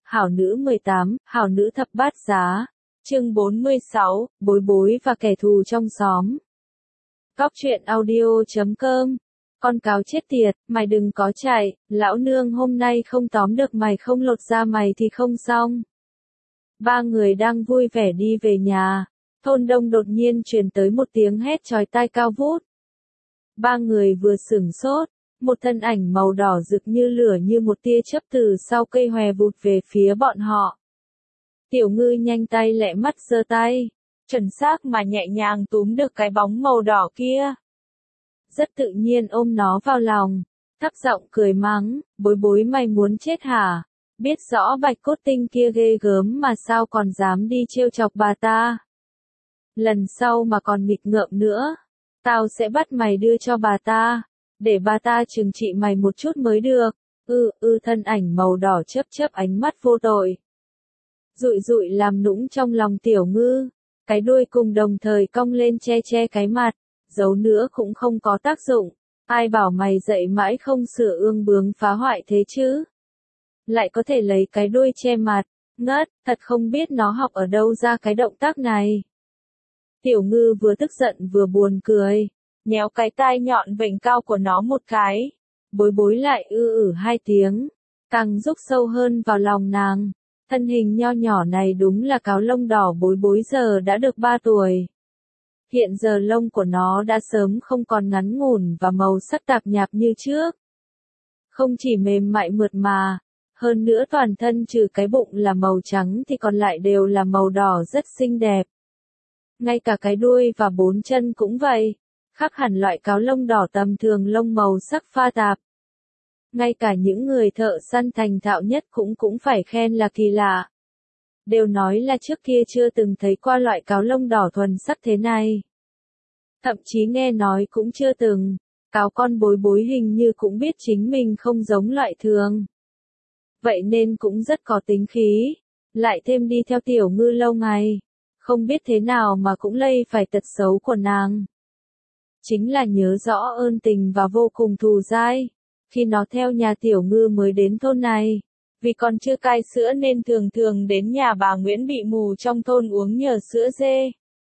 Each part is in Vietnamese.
Hảo nữ 18, Hảo nữ thập bát giá. Chương 46, Bối bối và kẻ thù trong xóm. Góc truyện audio.com. Con cáo chết tiệt, mày đừng có chạy, lão nương hôm nay không tóm được mày, không lột da mày thì không xong. Ba người đang vui vẻ đi về nhà, thôn đông đột nhiên truyền tới một tiếng hét chói tai cao vút. Ba người vừa sửng sốt, một thân ảnh màu đỏ rực như lửa như một tia chớp từ sau cây hòe vụt về phía bọn họ. Tiểu Ngư nhanh tay lẹ mắt giơ tay, chuẩn xác mà nhẹ nhàng túm được cái bóng màu đỏ kia. Rất tự nhiên ôm nó vào lòng, thấp giọng cười mắng, bối bối mày muốn chết hả? Biết rõ bạch cốt tinh kia ghê gớm mà sao còn dám đi trêu chọc bà ta. Lần sau mà còn nghịch ngợm nữa, tao sẽ bắt mày đưa cho bà ta, để bà ta trừng trị mày một chút mới được. Thân ảnh màu đỏ chớp chớp ánh mắt vô tội. Rụi rụi làm nũng trong lòng Tiểu Ngư, cái đuôi cùng đồng thời cong lên che che cái mặt, giấu nữa cũng không có tác dụng. Ai bảo mày dậy mãi không sửa ương bướng phá hoại thế chứ? Lại có thể lấy cái đuôi che mặt, ngất, thật không biết nó học ở đâu ra cái động tác này. Tiểu Ngư vừa tức giận vừa buồn cười, nhéo cái tai nhọn vểnh cao của nó một cái. Bối bối lại hai tiếng, càng rúc sâu hơn vào lòng nàng. Thân hình nho nhỏ này đúng là cáo lông đỏ bối bối giờ đã được 3 tuổi. Hiện giờ lông của nó đã sớm không còn ngắn ngủn và màu sắc tạp nhạp như trước. Không chỉ mềm mại mượt mà, hơn nữa toàn thân trừ cái bụng là màu trắng thì còn lại đều là màu đỏ rất xinh đẹp. Ngay cả cái đuôi và 4 chân cũng vậy, khác hẳn loại cáo lông đỏ tầm thường lông màu sắc pha tạp. Ngay cả những người thợ săn thành thạo nhất cũng phải khen là kỳ lạ. Đều nói là trước kia chưa từng thấy qua loại cáo lông đỏ thuần sắc thế này. Thậm chí nghe nói cũng chưa từng, cáo con bối bối hình như cũng biết chính mình không giống loại thường. Vậy nên cũng rất có tính khí, lại thêm đi theo Tiểu Ngư lâu ngày, không biết thế nào mà cũng lây phải tật xấu của nàng. Chính là nhớ rõ ơn tình và vô cùng thù dai. Khi nó theo nhà Tiểu Ngư mới đến thôn này, vì còn chưa cai sữa nên thường thường đến nhà bà Nguyễn bị mù trong thôn uống nhờ sữa dê.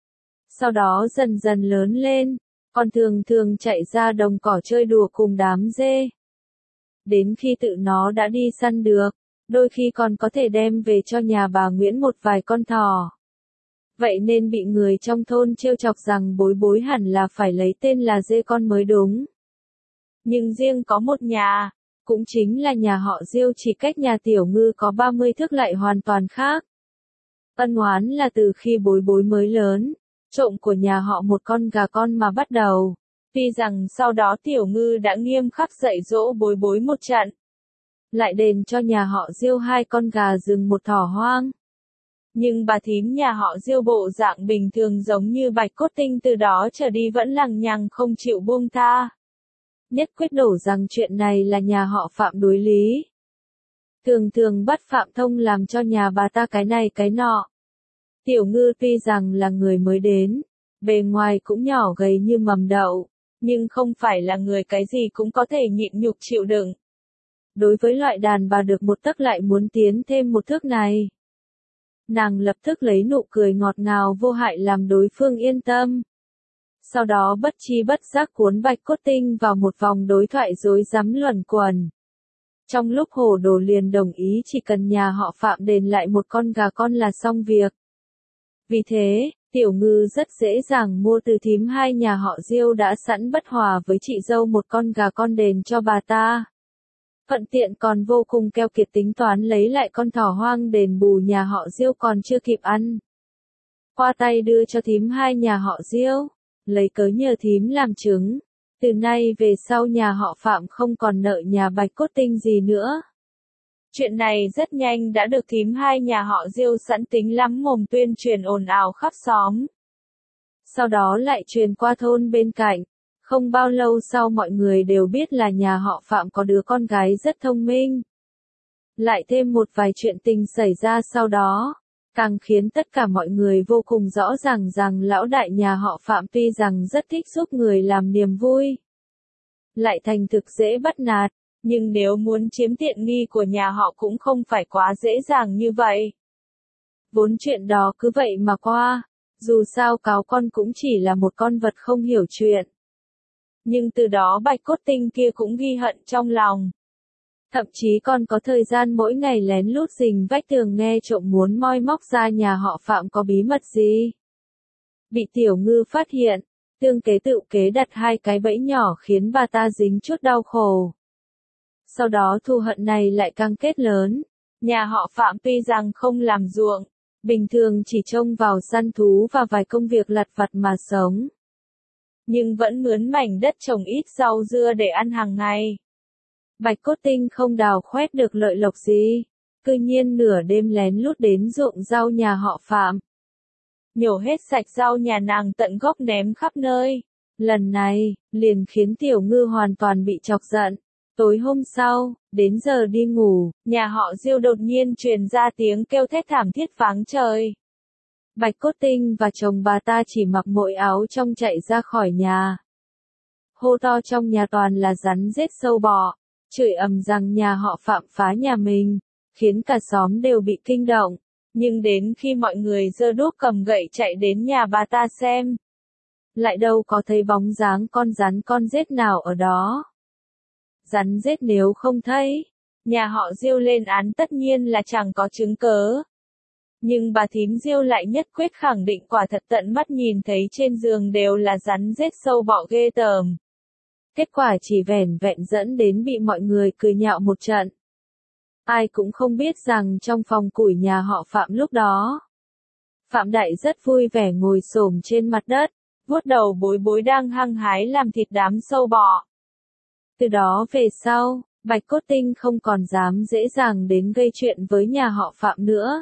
Sau đó dần dần lớn lên, còn thường thường chạy ra đồng cỏ chơi đùa cùng đám dê. Đến khi tự nó đã đi săn được, đôi khi còn có thể đem về cho nhà bà Nguyễn một vài con thỏ. Vậy nên bị người trong thôn trêu chọc rằng bối bối hẳn là phải lấy tên là dê con mới đúng. Nhưng riêng có một nhà, cũng chính là nhà họ Diêu chỉ cách nhà Tiểu Ngư có 30 thước lại hoàn toàn khác. Ân oán là từ khi bối bối mới lớn, trộm của nhà họ một con gà con mà bắt đầu. Tuy rằng sau đó Tiểu Ngư đã nghiêm khắc dạy dỗ bối bối một trận, lại đền cho nhà họ Diêu 2 con gà rừng một thỏ hoang. Nhưng bà thím nhà họ Diêu bộ dạng bình thường giống như bạch cốt tinh từ đó trở đi vẫn lằng nhằng không chịu buông tha. Nhất quyết đổ rằng chuyện này là nhà họ Phạm đối lý. Thường thường bắt Phạm Thông làm cho nhà bà ta cái này cái nọ. Tiểu Ngư tuy rằng là người mới đến, bề ngoài cũng nhỏ gầy như mầm đậu, nhưng không phải là người cái gì cũng có thể nhịn nhục chịu đựng. Đối với loại đàn bà được một tấc lại muốn tiến thêm một thước này, nàng lập tức lấy nụ cười ngọt ngào vô hại làm đối phương yên tâm. Sau đó bất chi bất giác cuốn bạch cốt tinh vào một vòng đối thoại rối rắm luẩn quẩn. Trong lúc hồ đồ liền đồng ý chỉ cần nhà họ Phạm đền lại một con gà con là xong việc. Vì thế, Tiểu Ngư rất dễ dàng mua từ thím 2 nhà họ Diêu đã sẵn bất hòa với chị dâu một con gà con đền cho bà ta. Thuận tiện còn vô cùng keo kiệt tính toán lấy lại con thỏ hoang đền bù nhà họ Diêu còn chưa kịp ăn. Qua tay đưa cho thím 2 nhà họ Diêu, lấy cớ nhờ thím làm chứng. Từ nay về sau nhà họ Phạm không còn nợ nhà bạch cốt tinh gì nữa. Chuyện này rất nhanh đã được thím 2 nhà họ Diêu sẵn tính lắm mồm tuyên truyền ồn ào khắp xóm. Sau đó lại truyền qua thôn bên cạnh. Không bao lâu sau mọi người đều biết là nhà họ Phạm có đứa con gái rất thông minh. Lại thêm một vài chuyện tình xảy ra sau đó, càng khiến tất cả mọi người vô cùng rõ ràng rằng lão đại nhà họ Phạm tuy rằng rất thích giúp người làm niềm vui, lại thành thực dễ bắt nạt, Nhưng nếu muốn chiếm tiện nghi của nhà họ cũng không phải quá dễ dàng như vậy. Vốn chuyện đó cứ vậy mà qua, dù sao cáo con cũng chỉ là một con vật không hiểu chuyện. Nhưng từ đó Bạch Cốt Tinh kia cũng ghi hận trong lòng. Thậm chí còn có thời gian mỗi ngày lén lút rình vách tường nghe trộm muốn moi móc ra nhà họ Phạm có bí mật gì. Bị Tiểu Ngư phát hiện, tương kế tự kế đặt 2 cái bẫy nhỏ khiến bà ta dính chút đau khổ. Sau đó thù hận này lại càng kết lớn. Nhà họ Phạm tuy rằng không làm ruộng, bình thường chỉ trông vào săn thú và vài công việc lặt vặt mà sống. Nhưng vẫn mướn mảnh đất trồng ít rau dưa để ăn hàng ngày. Bạch Cốt Tinh không đào khoét được lợi lộc gì, cư nhiên nửa đêm lén lút đến ruộng rau nhà họ Phạm. Nhổ hết sạch rau nhà nàng tận gốc ném khắp nơi. Lần này, liền khiến Tiểu Ngư hoàn toàn bị chọc giận. Tối hôm sau, đến giờ đi ngủ, nhà họ Diêu đột nhiên truyền ra tiếng kêu thét thảm thiết pháng trời. Bạch Cốt Tinh và chồng bà ta chỉ mặc mỗi áo trong chạy ra khỏi nhà. Hô to trong nhà toàn là rắn rết sâu bọ, chửi ầm rằng nhà họ Phạm phá nhà mình, khiến cả xóm đều bị kinh động. Nhưng đến khi mọi người giơ đuốc cầm gậy chạy đến nhà bà ta xem, lại đâu có thấy bóng dáng con rắn con rết nào ở đó. Rắn rết nếu không thấy, nhà họ Diêu lên án tất nhiên là chẳng có chứng cớ. Nhưng bà thím Diêu lại nhất quyết khẳng định quả thật tận mắt nhìn thấy trên giường đều là rắn rết sâu bọ ghê tởm. Kết quả chỉ vẻn vẹn dẫn đến bị mọi người cười nhạo một trận. Ai cũng không biết rằng trong phòng củi nhà họ Phạm lúc đó, Phạm Đại rất vui vẻ ngồi xổm trên mặt đất, vuốt đầu Bối Bối đang hăng hái làm thịt đám sâu bọ. Từ đó về sau, Bạch Cốt Tinh không còn dám dễ dàng đến gây chuyện với nhà họ Phạm nữa.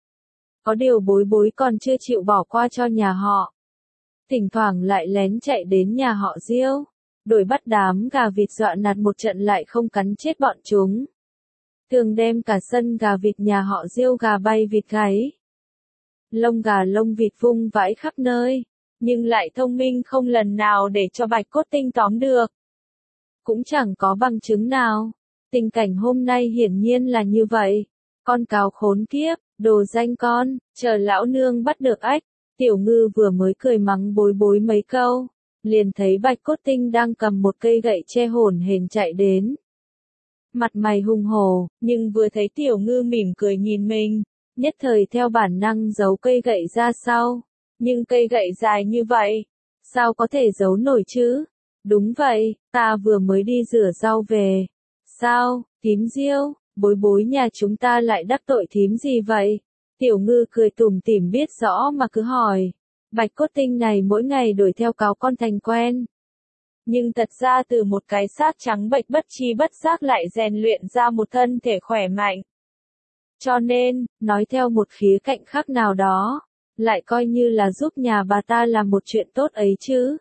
Có điều Bối Bối còn chưa chịu bỏ qua cho nhà họ. Thỉnh thoảng lại lén chạy đến nhà họ Diêu, đuổi bắt đám gà vịt dọa nạt một trận lại không cắn chết bọn chúng. Thường đem cả sân gà vịt nhà họ Diêu gà bay vịt gáy. Lông gà lông vịt vung vãi khắp nơi, nhưng lại thông minh không lần nào để cho Bạch Cốt Tinh tóm được. Cũng chẳng có bằng chứng nào. Tình cảnh hôm nay hiển nhiên là như vậy. Con cáo khốn kiếp, đồ danh con, chờ lão nương bắt được ếch. Tiểu Ngư vừa mới cười mắng Bối Bối mấy câu, liền thấy Bạch Cốt Tinh đang cầm một cây gậy che hổn hển chạy đến. Mặt mày hung hổ, nhưng vừa thấy Tiểu Ngư mỉm cười nhìn mình, nhất thời theo bản năng giấu cây gậy ra sau. Nhưng cây gậy dài như vậy, sao có thể giấu nổi chứ? Đúng vậy, ta vừa mới đi rửa rau về. Sao, thím Diêu, Bối Bối nhà chúng ta lại đắc tội thím gì vậy? Tiểu Ngư cười tủm tỉm biết rõ mà cứ hỏi. Bạch Cốt Tinh này mỗi ngày đuổi theo cáo con thành quen. Nhưng thật ra từ một cái xác trắng bệch bất tri bất giác lại rèn luyện ra một thân thể khỏe mạnh. Cho nên, nói theo một khía cạnh khác nào đó, lại coi như là giúp nhà bà ta làm một chuyện tốt ấy chứ.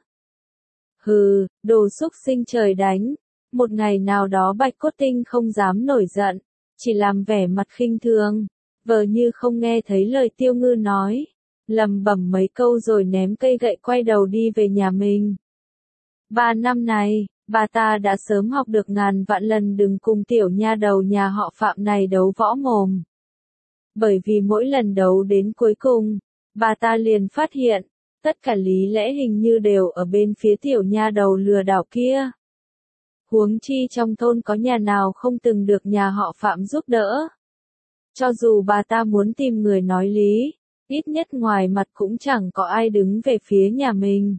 Hừ, đồ xúc sinh trời đánh. Một ngày nào đó Bạch Cốt Tinh không dám nổi giận, chỉ làm vẻ mặt khinh thường, vờ như không nghe thấy lời Tiêu Ngư nói, lầm bẩm mấy câu rồi ném cây gậy quay đầu đi về nhà mình. 3 năm này, bà ta đã sớm học được ngàn vạn lần đừng cùng tiểu nha đầu nhà họ Phạm này đấu võ mồm. Bởi vì mỗi lần đấu đến cuối cùng, bà ta liền phát hiện, tất cả lý lẽ hình như đều ở bên phía tiểu nha đầu lừa đảo kia. Huống chi trong thôn có nhà nào không từng được nhà họ Phạm giúp đỡ. Cho dù bà ta muốn tìm người nói lý, ít nhất ngoài mặt cũng chẳng có ai đứng về phía nhà mình.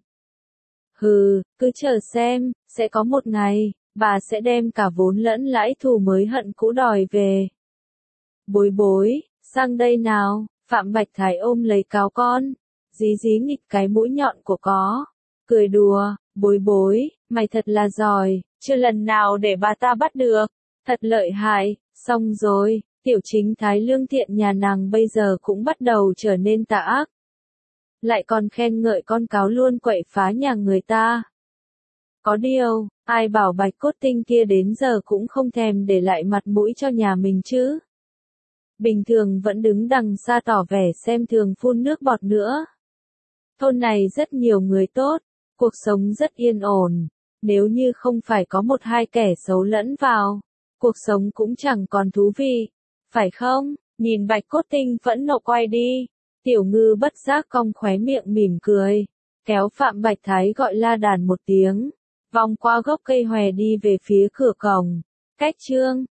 Hừ, cứ chờ xem, sẽ có một ngày, bà sẽ đem cả vốn lẫn lãi thù mới hận cũ đòi về. Bối Bối, sang đây nào, Phạm Bạch Thái ôm lấy cáo con, dí dí nghịch cái mũi nhọn của có, cười đùa, Bối Bối, mày thật là giỏi, chưa lần nào để bà ta bắt được, thật lợi hại, xong rồi, tiểu chính thái lương thiện nhà nàng bây giờ cũng bắt đầu trở nên tà ác. Lại còn khen ngợi con cáo luôn quậy phá nhà người ta. Có điều, ai bảo Bạch Cốt Tinh kia đến giờ cũng không thèm để lại mặt mũi cho nhà mình chứ. Bình thường vẫn đứng đằng xa tỏ vẻ xem thường phun nước bọt nữa. Thôn này rất nhiều người tốt, cuộc sống rất yên ổn, nếu như không phải có một hai kẻ xấu lẫn vào, cuộc sống cũng chẳng còn thú vị, phải không? Nhìn Bạch Cốt Tinh phẫn nộ quay đi, Tiểu Ngư bất giác cong khóe miệng mỉm cười, kéo Phạm Bạch Thái gọi la đàn một tiếng, vòng qua gốc cây hòe đi về phía cửa cổng. Cách chương